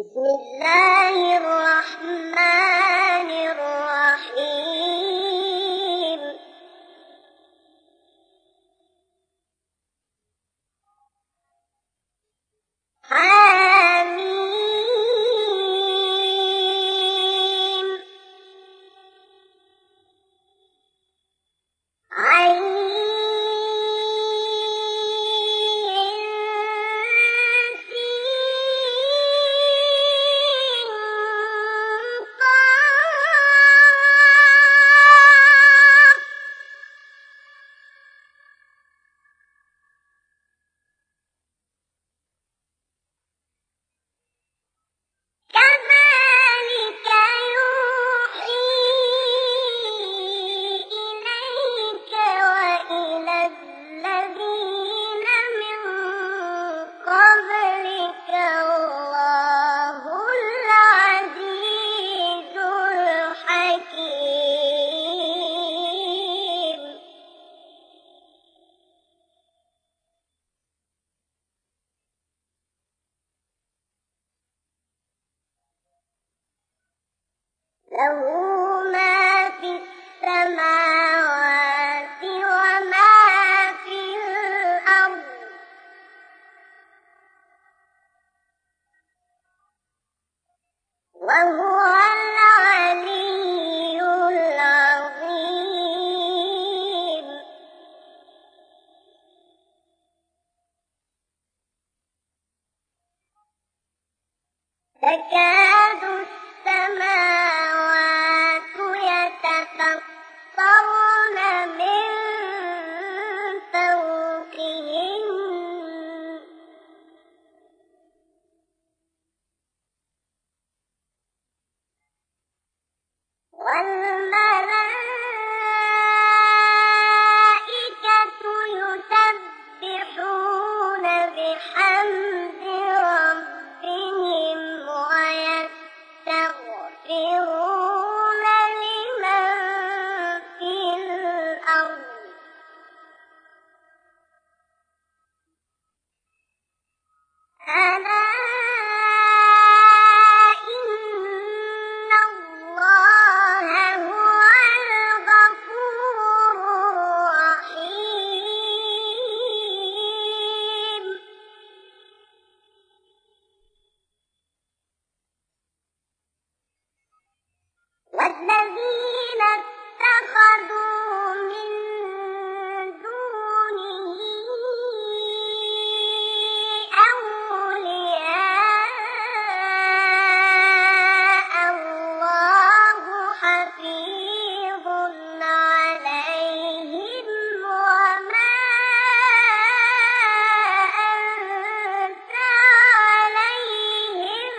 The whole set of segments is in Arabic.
بسم الله الرحمن الرحيم. حميم. عين كذلك يوحي إليك وإلى الذين من قبلك الله العزيز الحكيم. له ما في السماوات وما في الأرض، وهو العلي العظيم. تكاد السماوات يتفطرن من فوقهن، والملائكة يسبحون بحمد ربهم ويستغفرون لمن في الأرض. ألا إن الله هو الغفور الرحيم. والذين اتخذوا من دونه أولياء الله حفيظ عليهم وما أنت عليهم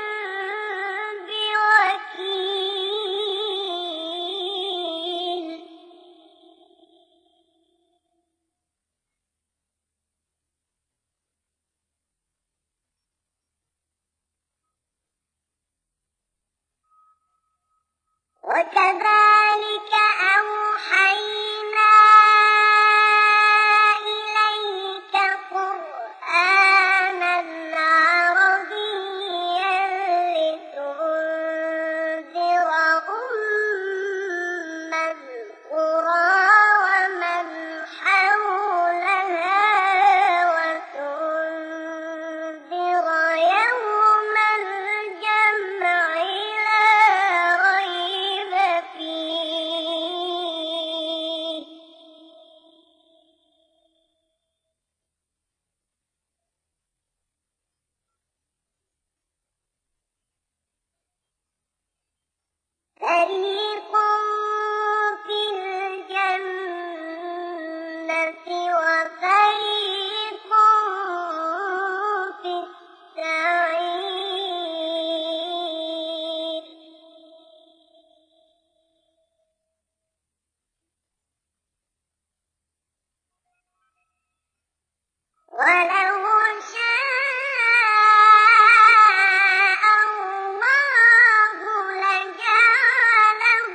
بوكيل. وكذلك أوحينا إليك قرآنا عربيا لتنذر أم القرى ومن حولها وتنذر يوم الجمع لا ريب فيه. فريق في الجنة وفريق في السعير. ولو شاء الله لجعلهم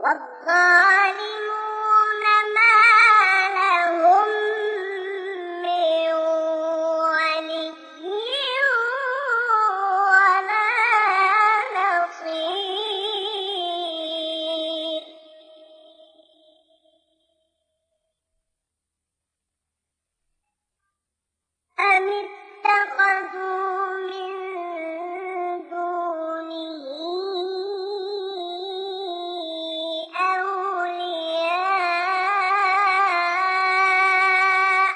والظالمون ما لهم من ولي ولا نصير أم اتخذوا من دونه أولياء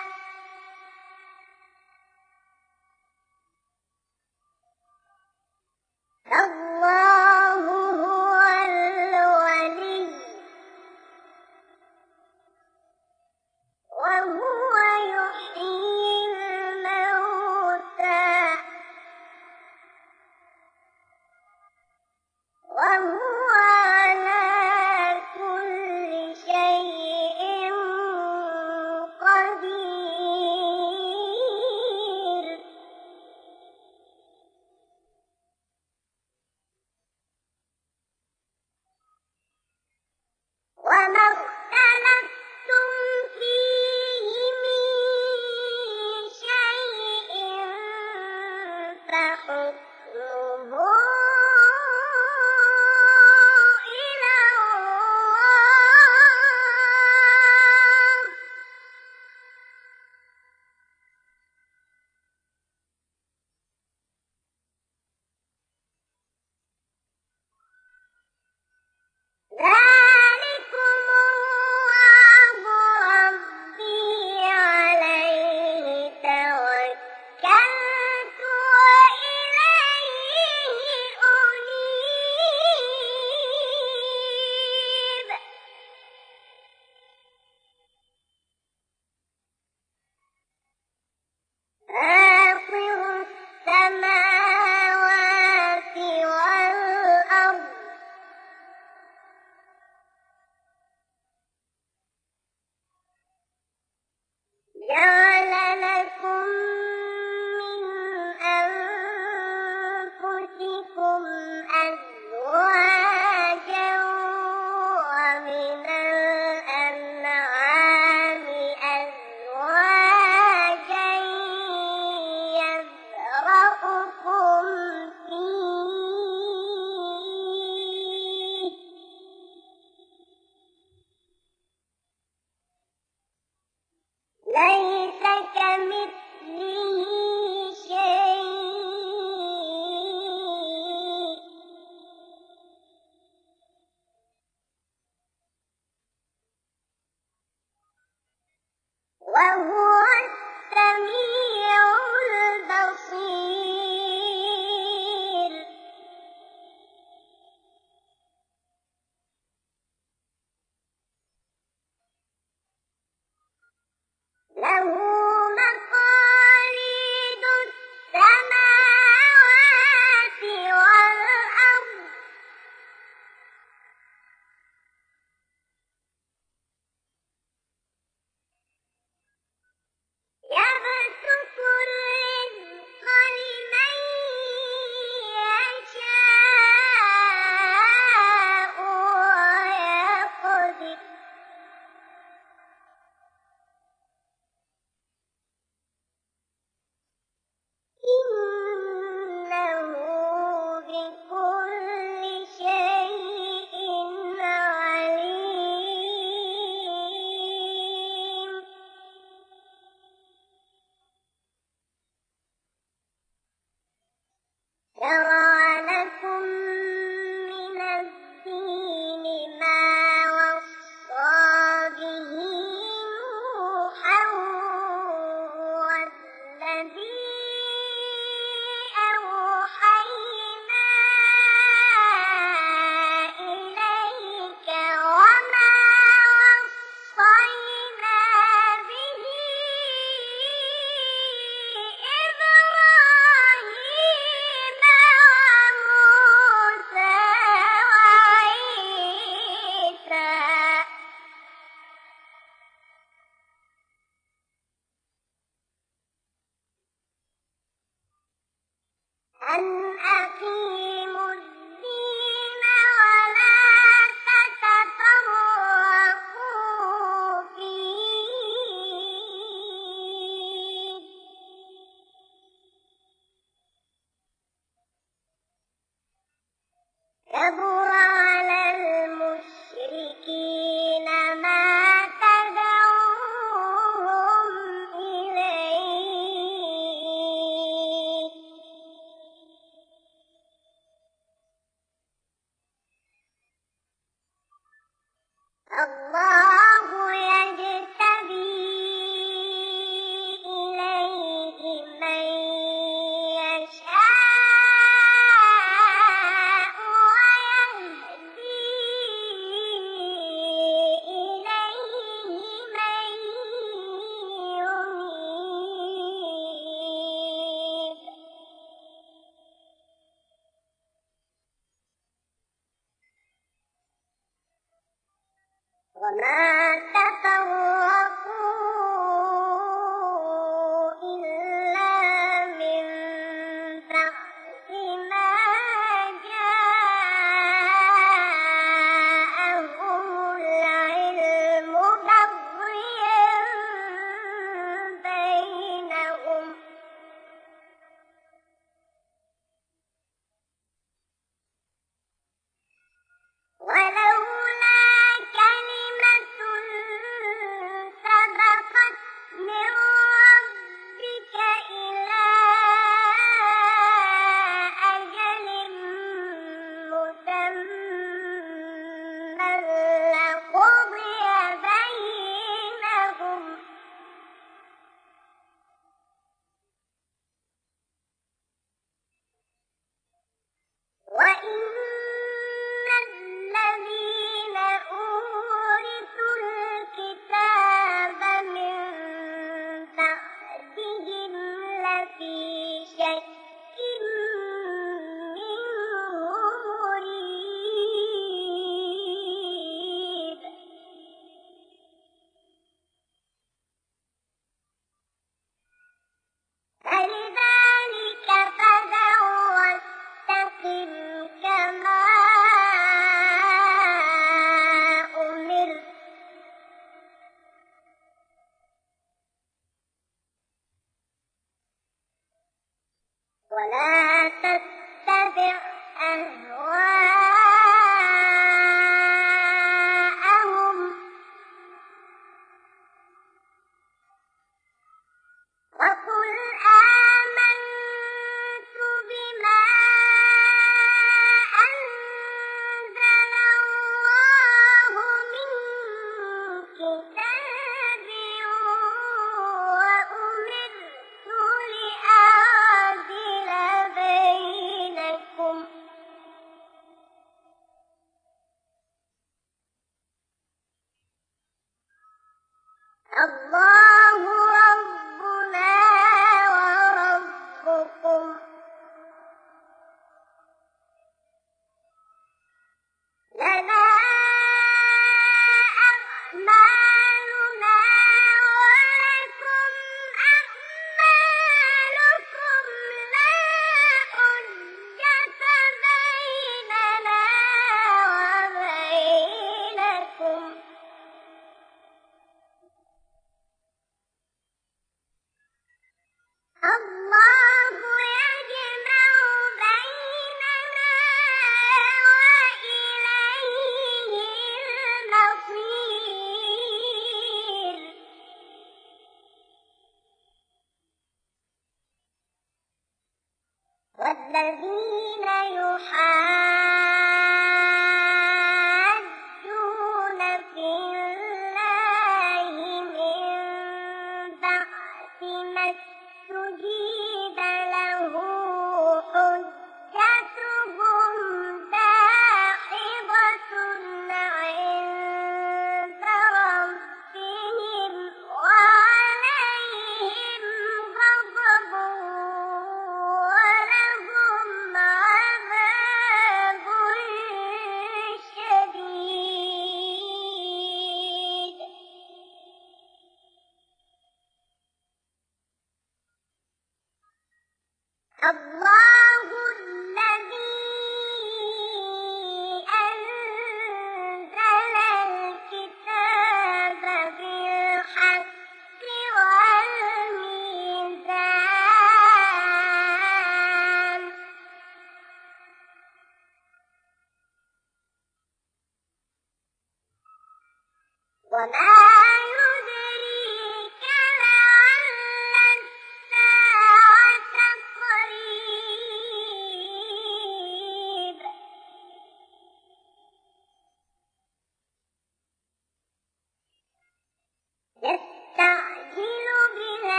الله هو الولي وهو يحيي الموتى وهو على كل شيء قدير وما اختلفتم فيه من شيء فحكمه إلى الله ذلكم الله ربي عليه توكلت وإليه أنيب فاطر السماوات والأرض جعل لكم من أنفسكم أزواجا ومن الأنعام أزواجا يذرأكم فيه ليس كمثله شيء وهو السميع البصير له مقاليد السماوات والأرض يبسط الرزق لمن يشاء ويقدر إنه بكل شيء عليم شرع لكم من الدين ما وصى به نوحا والذي أوحينا إليك وما وصينا به إبراهيم وموسى وعيسى أن أقيموا الدين ولا تتفرقوا كبر على المشركين ما تدعوهم إليه الله يجتبي إليه من يشاء ويهدي إليه من ينيب وما تفرقوا إلا من بعد ما جاءهم العلم بغيا بينهم ولولا كلمة سبقت من ربك إلى أجل مسمى لقضي بينهم وإن الذين أورثوا الكتاب من بعدهم لفي شك منه مريب فلذلك فادع واستقم كما أمرت ولا تتبع أهواءهم وقل آمنت بما أنزل الله من كتاب وأمرت لأعدل بينكم الله ربنا وربكم لنا أعمالنا ولكم أعمالكم لا حجة بيننا وبينكم الله يجمع بيننا وإليه المصير والذين يحاجون في الله من بعد ما استجيب له حجتهم داحضة عند ربهم وعليهم غضب ولهم عذاب شديد الله الذي أنزل الكتاب بالحق والميزان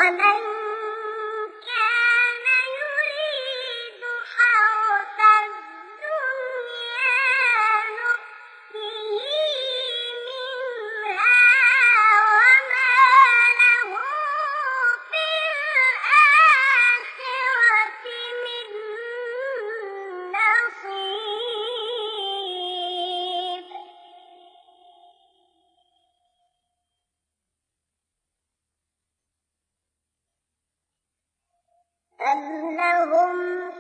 ومن كان يريد حرث الدنيا نؤته منها وما له في الآخرة من نصيب أم لهم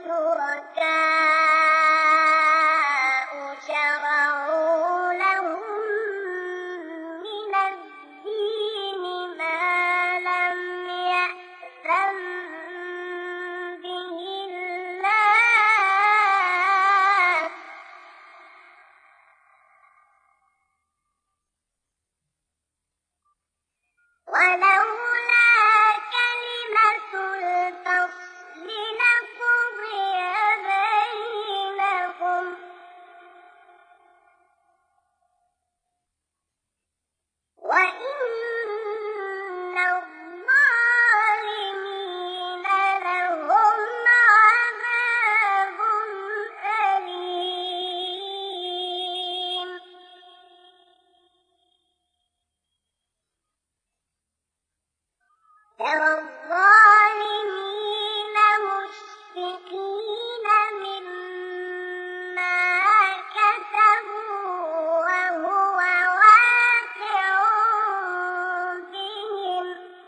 شركاء شرعوا لهم من الدين ما لم يأذن به الله ولولا كلمة الفصل لقضي بينهم وإن الظالمين لهم عذاب أليم ترى الظالمين مشفقين مما كسبوا وهو واقع بهم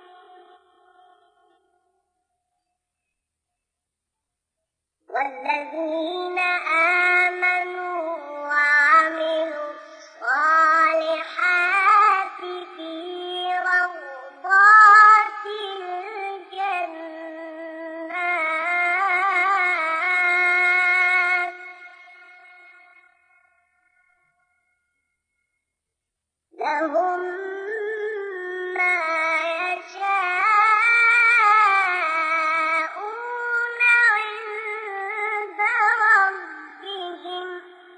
والذين آمنوا وعملوا الصالحات في روضات الجنات لهم ما يشاءون عند ربهم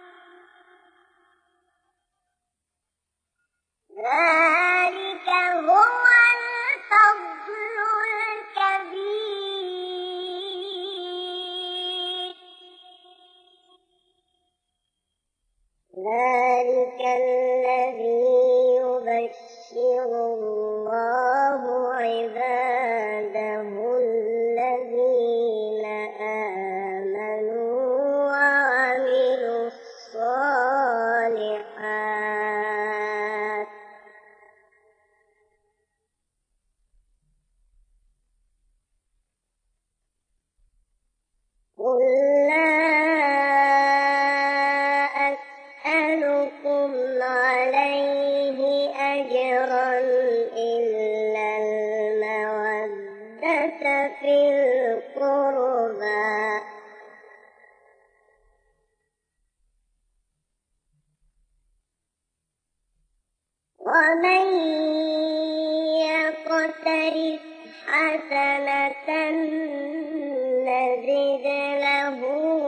ذلك هو الفضل الكبير ذلك الذي يبشر الله عباده الذين آمنوا وعملوا الصالحات قل لا أسألكم عليه أجرا إلا المودة في القربى ومن يقترف حسنة نزد له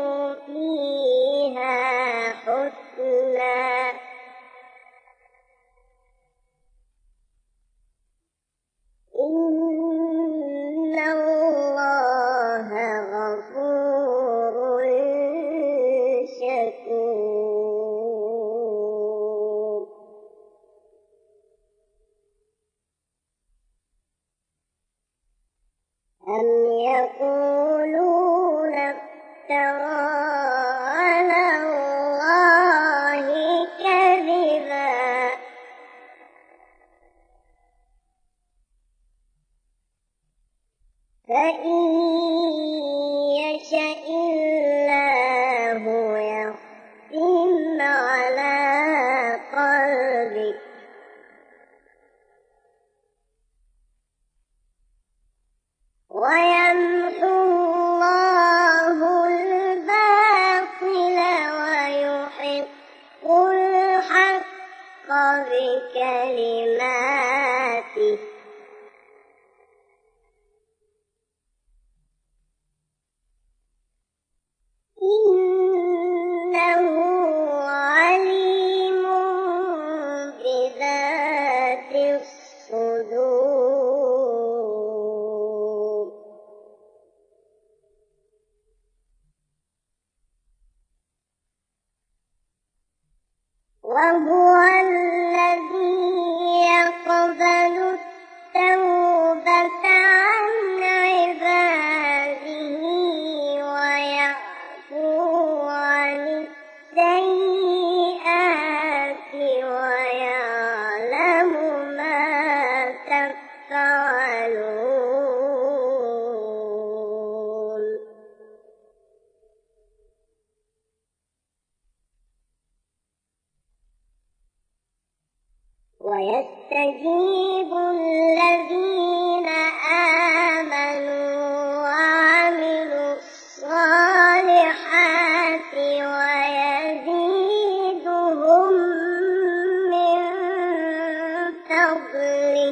فيها حسنا إن الله غفور شكور أم يقولون افترى على الله كذبا فإن يشأ الله يختم على قلبك ويمحو الله الباطل ويحق الحق بكلماته إنه عليم بذات الصدور ويستجيب الذين آمنوا وعملوا الصالحات ويزيدهم من فضله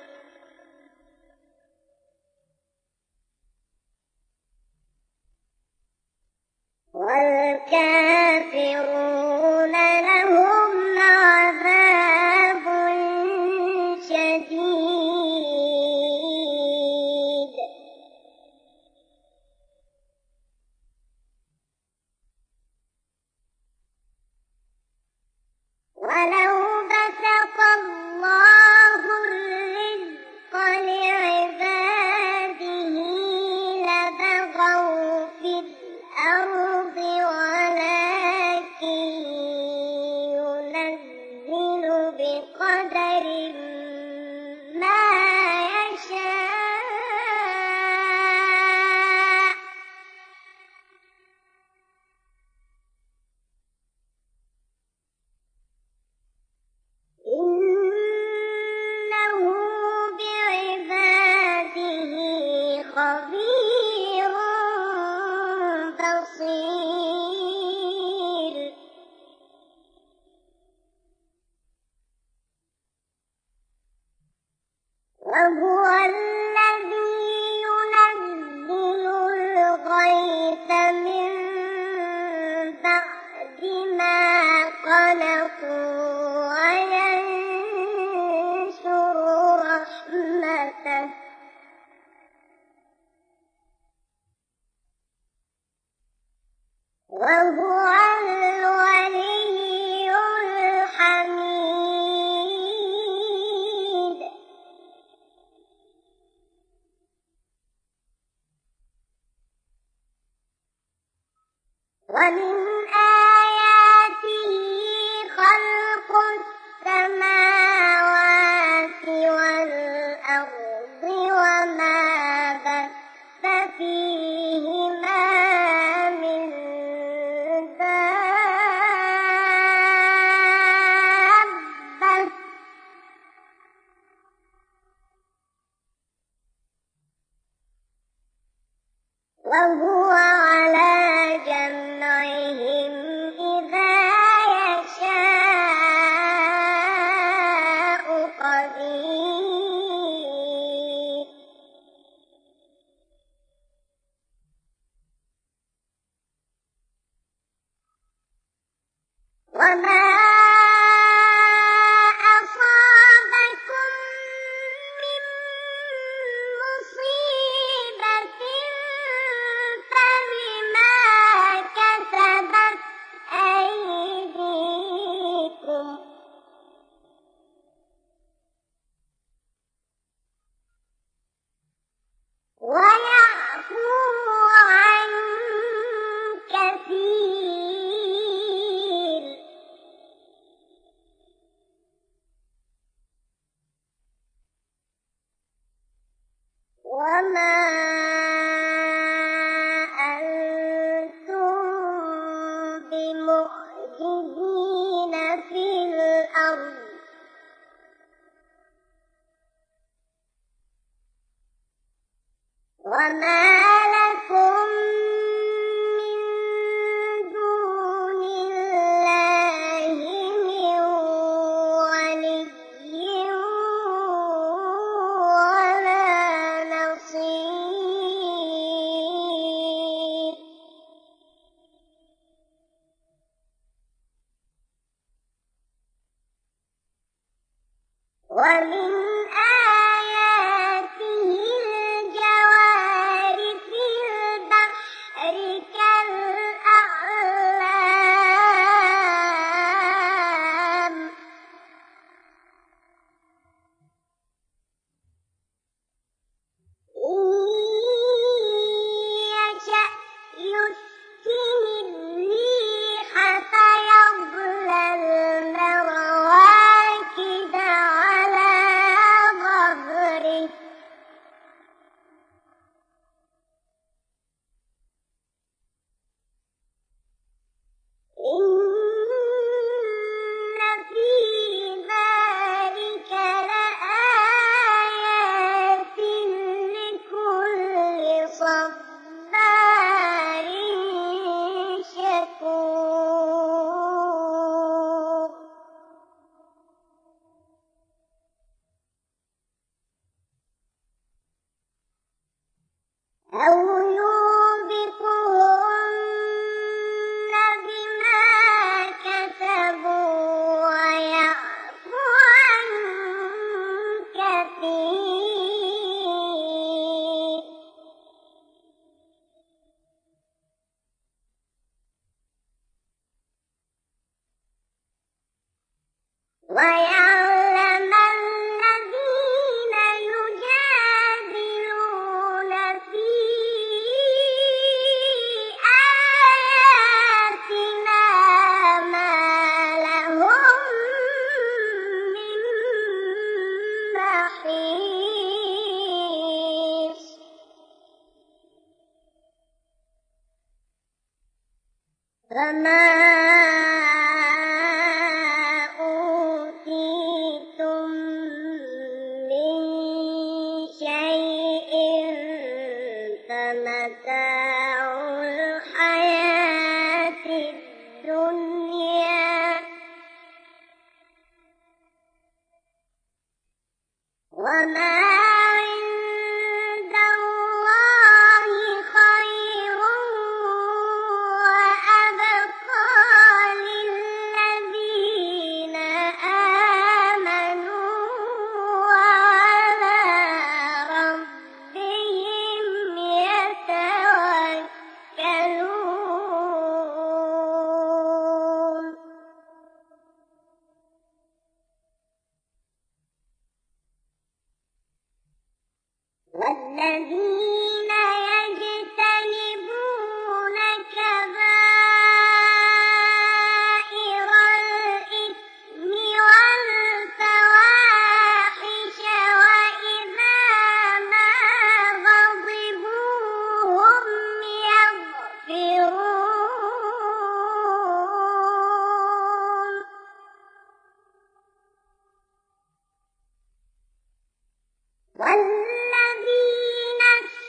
والكافرون لهم عذاب شديد ولو بسط الله الرزق لعباده لبغوا في الأرض ولكن ينزل بقدر ما يشاء إنه بعباده خبير بصير وهو الذي ينزل الغيث من بعد ما قنطوا وينشر رحمته وهو الولي الحميد ومن آياته خلق السماوات والأرض وما بث فيهما من دابة وهو على جمعهم إذا يشاء قدير وما أصابكم من مصيبة فبما كسبت أيديكم ويعفو عن كثير وما أنتم بمعجزين في الأرض وما لكم من دون الله من ولي ولا نصير ومن آياته الجوار في البحر كالأعلام إن يشأ يسكن الريح فيظللن رواكد على أو يوبقهن بما كسبوا ويعفو عن كثير ويعلم الذين يجادلون في آياتنا ما لهم من محيص فما أوتيتم من شيء فمتاع الحياة الدنيا وما عند الله خير وأبقى للذين آمنوا وعلى ربهم يتوكلون والذين يجتنبون كبائر الإثم والفواحش وإذا ما غضبوا هم يغفرون والذين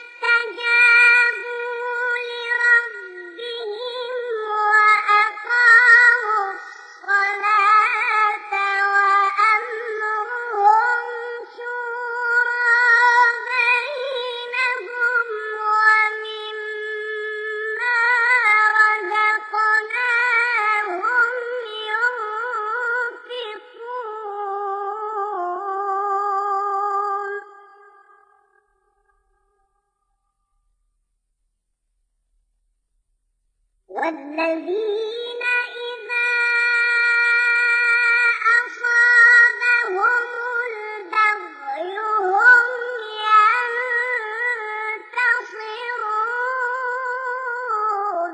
استجابوا لربهم وأقاموا الصلاة وأمرهم شورى بينهم ومما رزقناهم ينفقون والذين إذا أصابهم البغي هم ينتصرون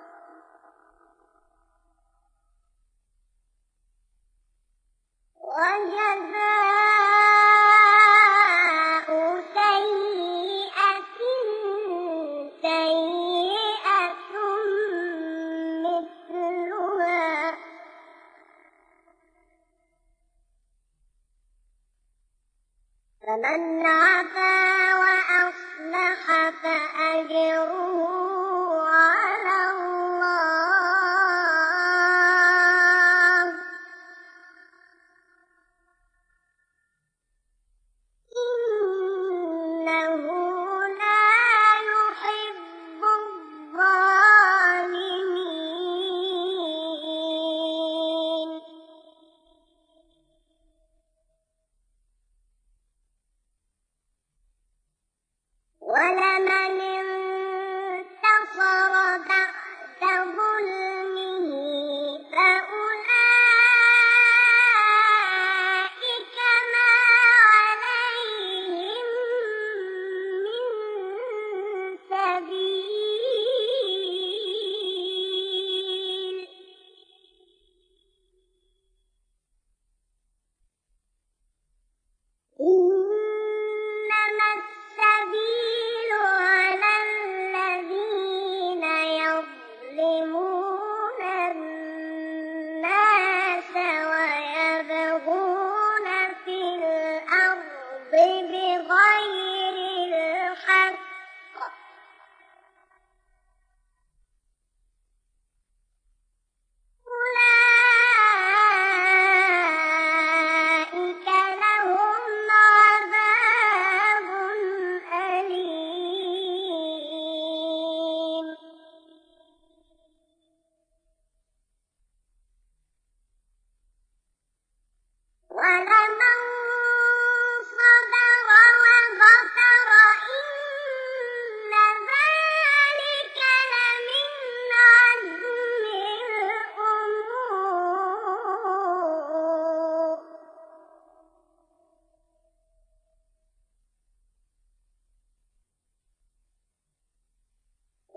وجزاء سيئة سيئة مثلها فمن عفا وأصلح فأجره على الله إنه لا يحب الظالمين ولمن انتصر بعد ظلمه فأولئك ما عليهم من سبيل إنما السبيل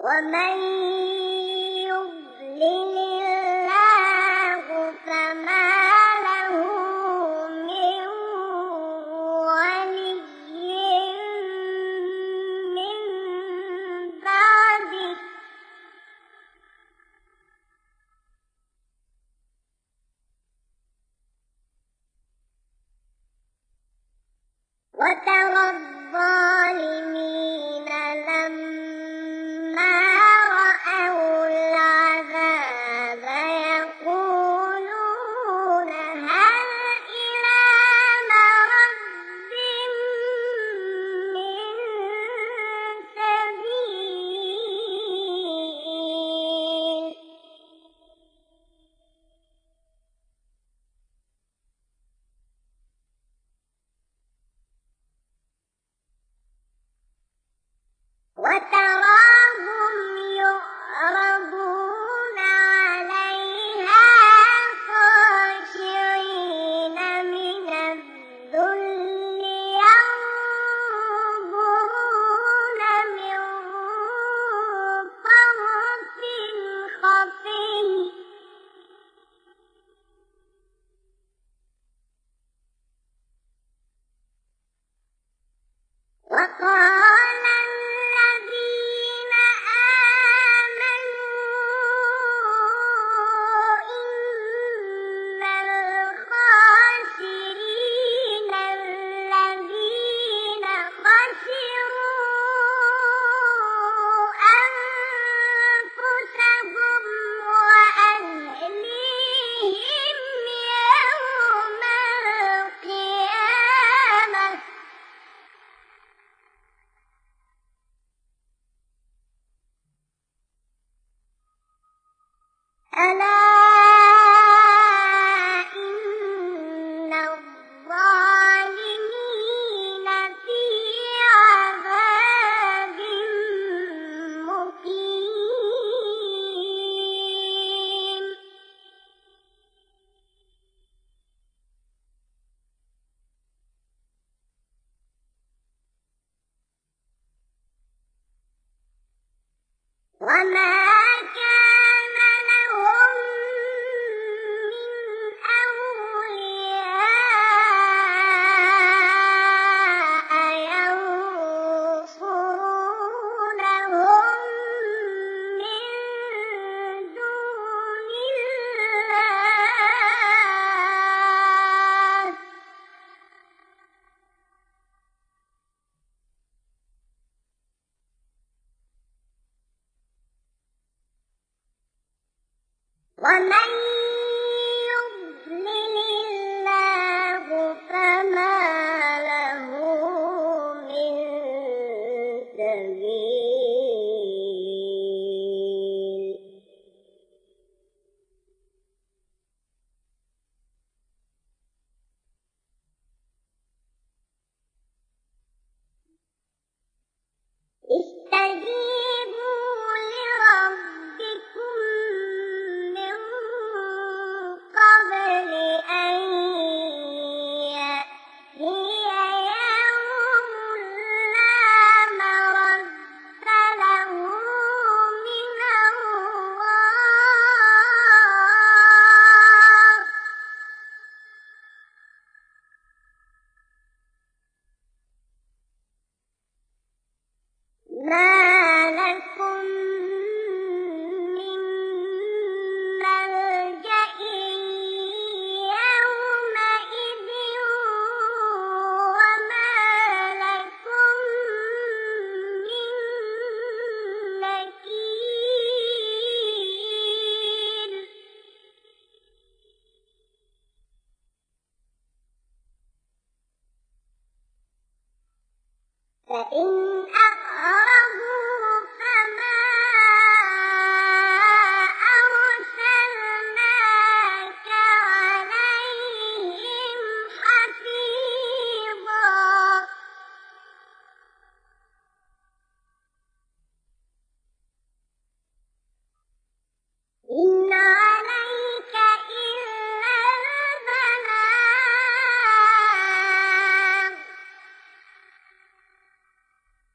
ومن يضلل الله فما له من ولي من بعده وترى الظالمين لما رأوا العذاب يقولون هل إلى مرد من سبيل وتراهم يعرضون عليها خاشعين من الذل ينظرون من طرف خفي وقال الذين آمنوا إن الخاسرين الذين خسروا أنفسهم وأهليهم يوم القيامة ألا إن الظالمين في عذاب مقيم وما كان لهم من أولياء ينصرونهم من دون الله ومن يضلل الله فما له من سبيل استجيبوا لربكم من قبل أن يأتي يوم لا مرد له من الله ما لكم من ملجأ يومئذ وما لكم من نكير فإن أعرضوا فما أرسلناك عليهم حفيظا إن عليك إلا البلاغ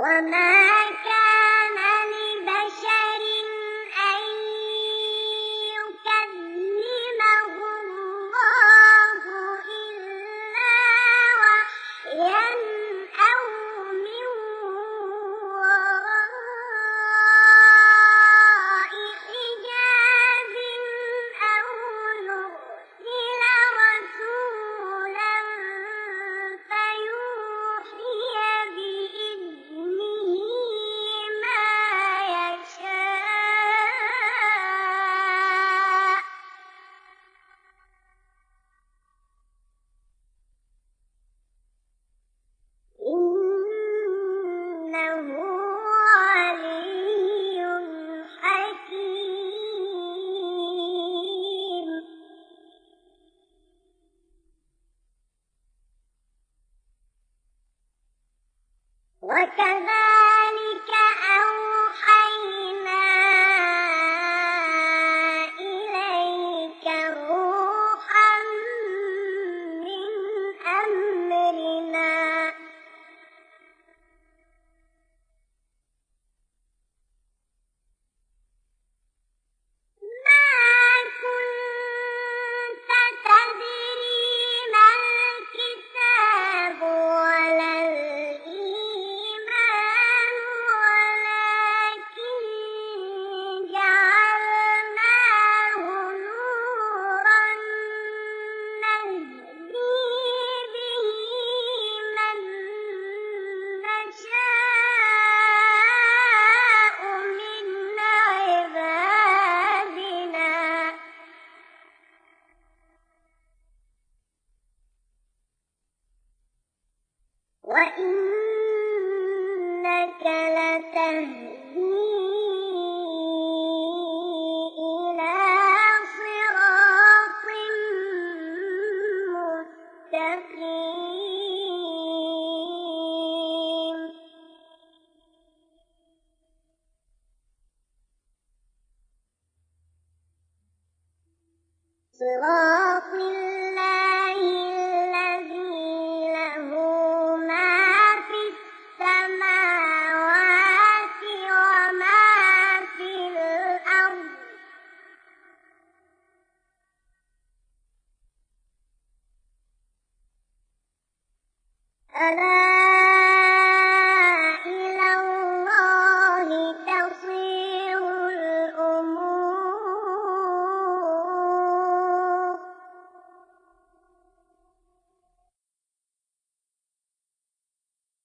وما كان لبشر أن يكلمه الله إلا وحيا أو من وراء حجاب أو يرسل رسولا فيوحي بإذنه ما يشاء إنه علي حكيم وكذلك أوحينا إليك روحا من أمرنا ما كنت تدري ما الكتاب ولا الإيمان ولكن جعلناه نورا نهدي به من نشاء من عبادنا وإنك لتهدي إلى صراط مستقيم صراط